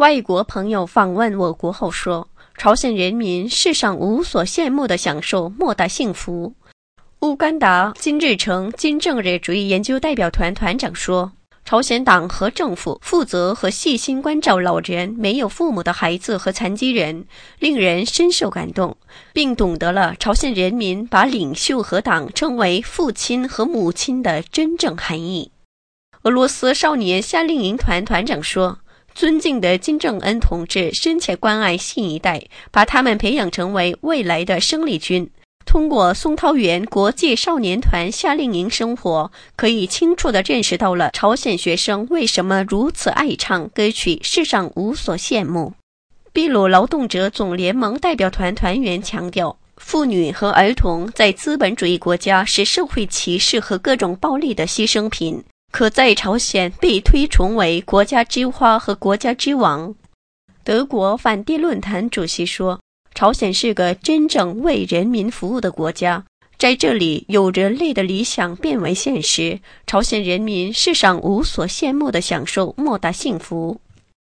外国朋友访问我国后说，朝鲜人民世上无所羡慕的享受莫大幸福。乌干达金日成金正日主义研究代表团团长说，朝鲜党和政府负责和细心关照老人、没有父母的孩子和残疾人，令人深受感动，并懂得了朝鲜人民把领袖和党称为父亲和母亲的真正含义。俄罗斯少年夏令营团团长说，尊敬的金正恩同志深切关爱新一代，把他们培养成为未来的生力军。通过松涛园国际少年团夏令营生活，可以清楚地认识到了朝鲜学生为什么如此爱唱歌曲《世上无所羡慕》。秘鲁劳动者总联盟代表团团员强调，妇女和儿童在资本主义国家是社会歧视和各种暴力的牺牲品，可在朝鲜被推崇为国家之花和国家之王。德国反帝论坛主席说，朝鲜是个真正为人民服务的国家，在这里有人类的理想变为现实，朝鲜人民世上无所羡慕的享受莫大幸福。